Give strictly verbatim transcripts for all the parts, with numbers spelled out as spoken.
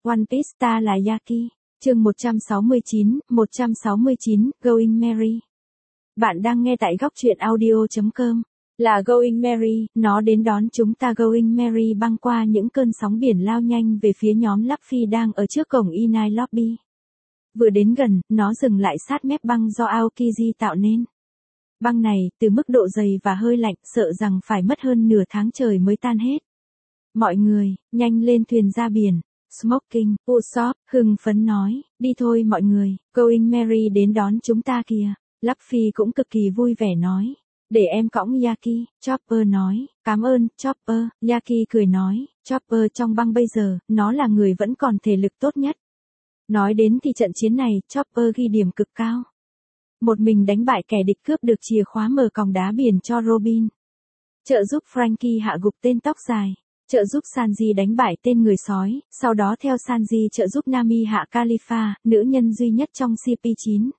One Piece ta là Yaki. Chương một trăm sáu mươi chín, một trăm sáu mươi chín, Going Merry. Bạn đang nghe tại góc truyện audio chấm com. Là Going Merry, nó đến đón chúng ta. Going Merry băng qua những cơn sóng biển lao nhanh về phía nhóm Luffy đang ở trước cổng Inai Lobby. Vừa đến gần, nó dừng lại sát mép băng do Aokiji tạo nên. Băng này, từ mức độ dày và hơi lạnh, sợ rằng phải mất hơn nửa tháng trời mới tan hết. Mọi người, nhanh lên thuyền ra biển. Smoking, Usopp, hưng phấn nói, đi thôi mọi người, Going Merry đến đón chúng ta kìa. Luffy cũng cực kỳ vui vẻ nói, để em cõng Yaki. Chopper nói, cảm ơn, Chopper. Yaki cười nói, Chopper trong băng bây giờ, nó là người vẫn còn thể lực tốt nhất. Nói đến thì trận chiến này, Chopper ghi điểm cực cao. Một mình đánh bại kẻ địch, cướp được chìa khóa mở còng đá biển cho Robin. Trợ giúp Franky hạ gục tên tóc dài. Trợ giúp Sanji đánh bại tên người sói, sau đó theo Sanji trợ giúp Nami hạ Khalifa, nữ nhân duy nhất trong C P chín.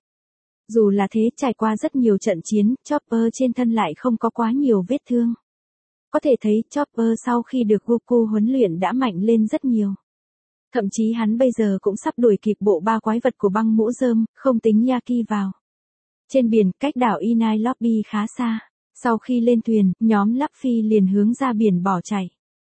Dù là thế, trải qua rất nhiều trận chiến, Chopper trên thân lại không có quá nhiều vết thương. Có thể thấy Chopper sau khi được Goku huấn luyện đã mạnh lên rất nhiều. Thậm chí hắn bây giờ cũng sắp đuổi kịp bộ ba quái vật của băng mũ rơm, không tính Yaki vào. Trên biển, cách đảo Inai Lobby khá xa. Sau khi lên thuyền, nhóm Luffy liền hướng ra biển bỏ chạy.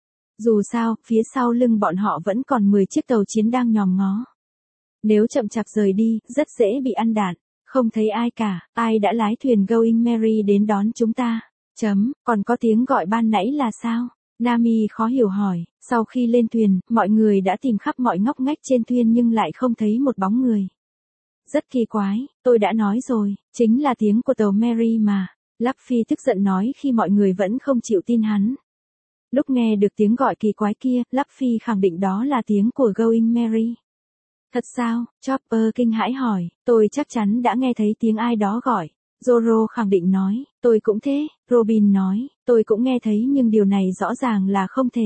Dù sao, phía sau lưng bọn họ vẫn còn mười chiếc tàu chiến đang nhòm ngó. Nếu chậm chạp rời đi, rất dễ bị ăn đạn. Không thấy ai cả, ai đã lái thuyền Going Merry đến đón chúng ta? Chấm, còn có tiếng gọi ban nãy là sao? Nami khó hiểu hỏi, sau khi lên thuyền, mọi người đã tìm khắp mọi ngóc ngách trên thuyền nhưng lại không thấy một bóng người. Rất kỳ quái, tôi đã nói rồi, chính là tiếng của tàu Merry mà. Luffy tức giận nói khi mọi người vẫn không chịu tin hắn. Lúc nghe được tiếng gọi kỳ quái kia, Luffy khẳng định đó là tiếng của Going Merry. Thật sao? Chopper kinh hãi hỏi, tôi chắc chắn đã nghe thấy tiếng ai đó gọi. Zoro khẳng định nói, tôi cũng thế. Robin nói, tôi cũng nghe thấy nhưng điều này rõ ràng là không thể.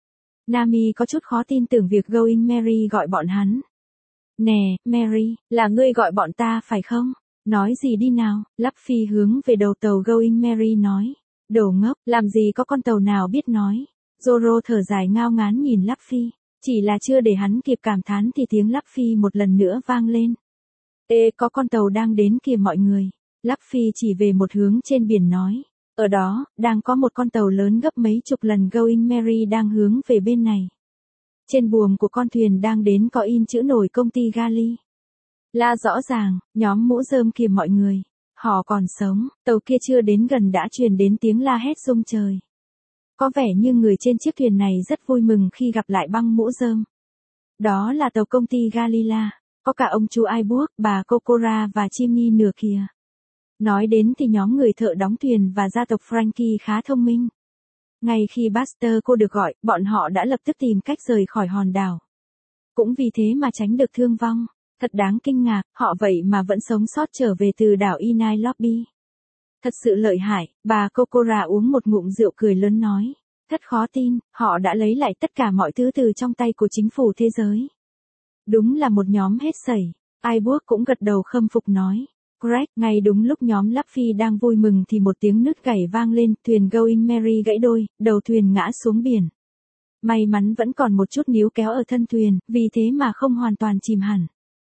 Nami có chút khó tin tưởng việc Going Merry gọi bọn hắn. Nè, Merry, là ngươi gọi bọn ta phải không? Nói gì đi nào? Luffy hướng về đầu tàu Going Merry nói. Đồ ngốc, làm gì có con tàu nào biết nói. Zoro thở dài ngao ngán nhìn Luffy. Chỉ là chưa để hắn kịp cảm thán thì tiếng Luffy một lần nữa vang lên. Ê, có con tàu đang đến kìa mọi người. Luffy chỉ về một hướng trên biển nói. Ở đó, đang có một con tàu lớn gấp mấy chục lần Going Merry đang hướng về bên này. Trên buồm của con thuyền đang đến có in chữ nổi công ty Gali. Là rõ ràng, nhóm mũ rơm kìa mọi người. Họ còn sống, tàu kia chưa đến gần đã truyền đến tiếng la hét rung trời. Có vẻ như người trên chiếc thuyền này rất vui mừng khi gặp lại băng mũ rơm. Đó là tàu công ty Galila, có cả ông chú Ibuok, bà Kokora và Chimney nửa kìa. Nói đến thì nhóm người thợ đóng thuyền và gia tộc Franky khá thông minh. Ngay khi Buster cô được gọi, bọn họ đã lập tức tìm cách rời khỏi hòn đảo. Cũng vì thế mà tránh được thương vong. Thật đáng kinh ngạc, họ vậy mà vẫn sống sót trở về từ đảo Inai Lobby. Thật sự lợi hại, bà Kokora uống một ngụm rượu cười lớn nói. Thật khó tin, họ đã lấy lại tất cả mọi thứ từ trong tay của chính phủ thế giới. Đúng là một nhóm hết sẩy. Ibuok cũng gật đầu khâm phục nói. Greg, ngay đúng lúc nhóm Luffy đang vui mừng thì một tiếng nứt gãy vang lên, thuyền Going Merry gãy đôi, đầu thuyền ngã xuống biển. May mắn vẫn còn một chút níu kéo ở thân thuyền, vì thế mà không hoàn toàn chìm hẳn.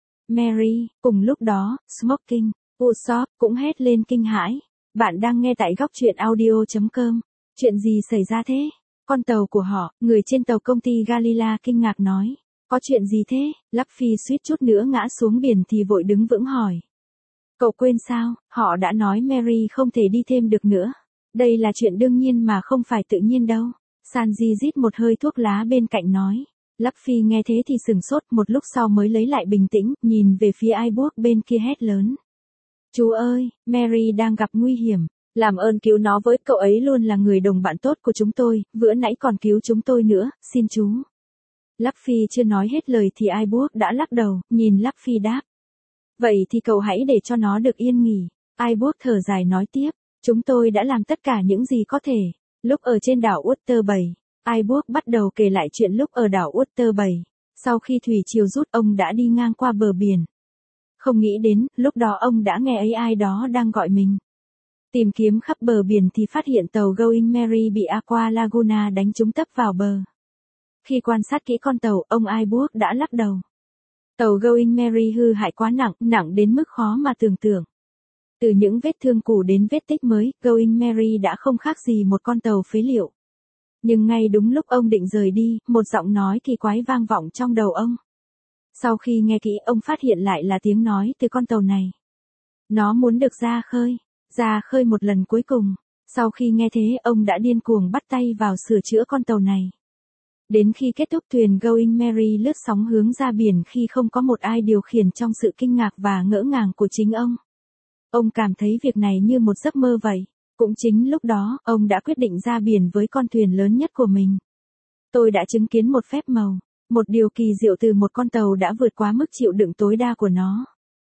Merry, cùng lúc đó, Smoking, Usopp cũng hét lên kinh hãi. Bạn đang nghe tại góc truyện audio chấm com. Chuyện gì xảy ra thế? Con tàu của họ, người trên tàu công ty Galila kinh ngạc nói. Có chuyện gì thế? Luffy suýt chút nữa ngã xuống biển thì vội đứng vững hỏi. Cậu quên sao, họ đã nói Merry không thể đi thêm được nữa. Đây là chuyện đương nhiên mà không phải tự nhiên đâu. Sanji rít một hơi thuốc lá bên cạnh nói. Luffy nghe thế thì sừng sốt, một lúc sau mới lấy lại bình tĩnh, nhìn về phía Ibuok bên kia hét lớn. Chú ơi, Merry đang gặp nguy hiểm. Làm ơn cứu nó với, cậu ấy luôn là người đồng bạn tốt của chúng tôi, bữa nãy còn cứu chúng tôi nữa, xin chú. Luffy chưa nói hết lời thì Ibuok đã lắc đầu, nhìn Luffy đáp. Vậy thì cậu hãy để cho nó được yên nghỉ. Ibuok thở dài nói tiếp, chúng tôi đã làm tất cả những gì có thể. Lúc ở trên đảo Water Bay, Ibuok bắt đầu kể lại chuyện lúc ở đảo Water Bay. Sau khi thủy triều rút ông đã đi ngang qua bờ biển. Không nghĩ đến, lúc đó ông đã nghe ấy ai đó đang gọi mình. Tìm kiếm khắp bờ biển thì phát hiện tàu Going Merry bị Aqua Laguna đánh trúng tấp vào bờ. Khi quan sát kỹ con tàu, ông Ibook đã lắc đầu. Tàu Going Merry hư hại quá nặng, nặng đến mức khó mà tưởng tượng. Từ những vết thương cũ đến vết tích mới, Going Merry đã không khác gì một con tàu phế liệu. Nhưng ngay đúng lúc ông định rời đi, một giọng nói kỳ quái vang vọng trong đầu ông. Sau khi nghe kỹ, ông phát hiện lại là tiếng nói từ con tàu này. Nó muốn được ra khơi, ra khơi một lần cuối cùng. Sau khi nghe thế, ông đã điên cuồng bắt tay vào sửa chữa con tàu này. Đến khi kết thúc, thuyền Going Merry lướt sóng hướng ra biển khi không có một ai điều khiển trong sự kinh ngạc và ngỡ ngàng của chính ông. Ông cảm thấy việc này như một giấc mơ vậy. Cũng chính lúc đó, ông đã quyết định ra biển với con thuyền lớn nhất của mình. Tôi đã chứng kiến một phép màu, một điều kỳ diệu từ một con tàu đã vượt quá mức chịu đựng tối đa của nó.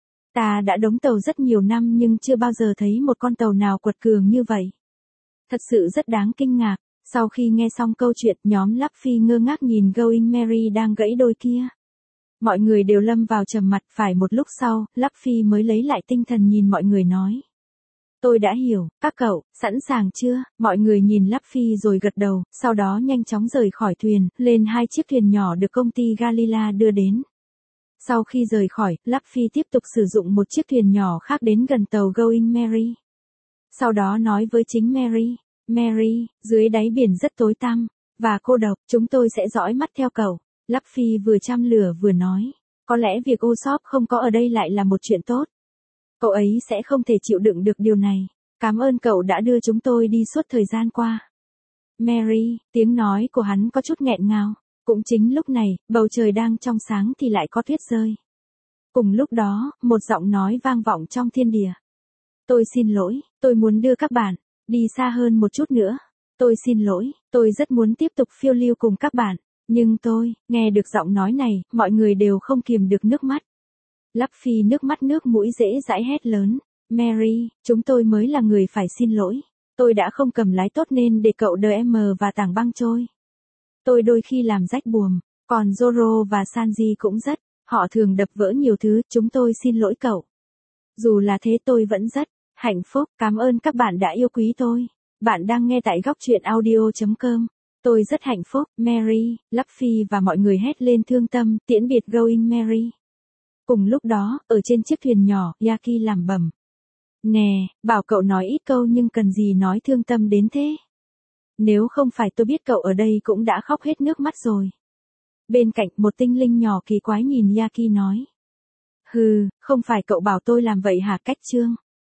Ta đã đóng tàu rất nhiều năm nhưng chưa bao giờ thấy một con tàu nào quật cường như vậy. Thật sự rất đáng kinh ngạc. Sau khi nghe xong câu chuyện, nhóm Luffy ngơ ngác nhìn Going Merry đang gãy đôi kia. Mọi người đều lâm vào trầm mặc. Phải một lúc sau, Luffy mới lấy lại tinh thần nhìn mọi người nói. Tôi đã hiểu, các cậu, sẵn sàng chưa? Mọi người nhìn Luffy rồi gật đầu, sau đó nhanh chóng rời khỏi thuyền, lên hai chiếc thuyền nhỏ được công ty Galila đưa đến. Sau khi rời khỏi, Luffy tiếp tục sử dụng một chiếc thuyền nhỏ khác đến gần tàu Going Merry. Sau đó nói với chính Merry, Merry, dưới đáy biển rất tối tăm, và cô độc, chúng tôi sẽ dõi mắt theo cậu. Luffy vừa châm lửa vừa nói, có lẽ việc Usopp không có ở đây lại là một chuyện tốt. Cậu ấy sẽ không thể chịu đựng được điều này. Cảm ơn cậu đã đưa chúng tôi đi suốt thời gian qua. Merry, tiếng nói của hắn có chút nghẹn ngào. Cũng chính lúc này, bầu trời đang trong sáng thì lại có tuyết rơi. Cùng lúc đó, một giọng nói vang vọng trong thiên địa. Tôi xin lỗi, tôi muốn đưa các bạn đi xa hơn một chút nữa. Tôi xin lỗi, tôi rất muốn tiếp tục phiêu lưu cùng các bạn. Nhưng tôi, nghe được giọng nói này, mọi người đều không kiềm được nước mắt. Luffy nước mắt nước mũi dễ dãi hét lớn. Merry, chúng tôi mới là người phải xin lỗi. Tôi đã không cầm lái tốt nên để cậu đê em và tảng băng trôi. Tôi đôi khi làm rách buồm, còn Zoro và Sanji cũng rất. Họ thường đập vỡ nhiều thứ, chúng tôi xin lỗi cậu. Dù là thế tôi vẫn rất hạnh phúc, cảm ơn các bạn đã yêu quý tôi. Bạn đang nghe tại góc truyện audio chấm com. Tôi rất hạnh phúc, Merry, Luffy và mọi người hét lên thương tâm, tiễn biệt Going Merry. Cùng lúc đó, ở trên chiếc thuyền nhỏ, Yaki làm bầm. Nè, bảo cậu nói ít câu nhưng cần gì nói thương tâm đến thế. Nếu không phải tôi biết cậu ở đây cũng đã khóc hết nước mắt rồi. Bên cạnh, một tinh linh nhỏ kỳ quái nhìn Yaki nói. Hừ, không phải cậu bảo tôi làm vậy hả? Cách chương.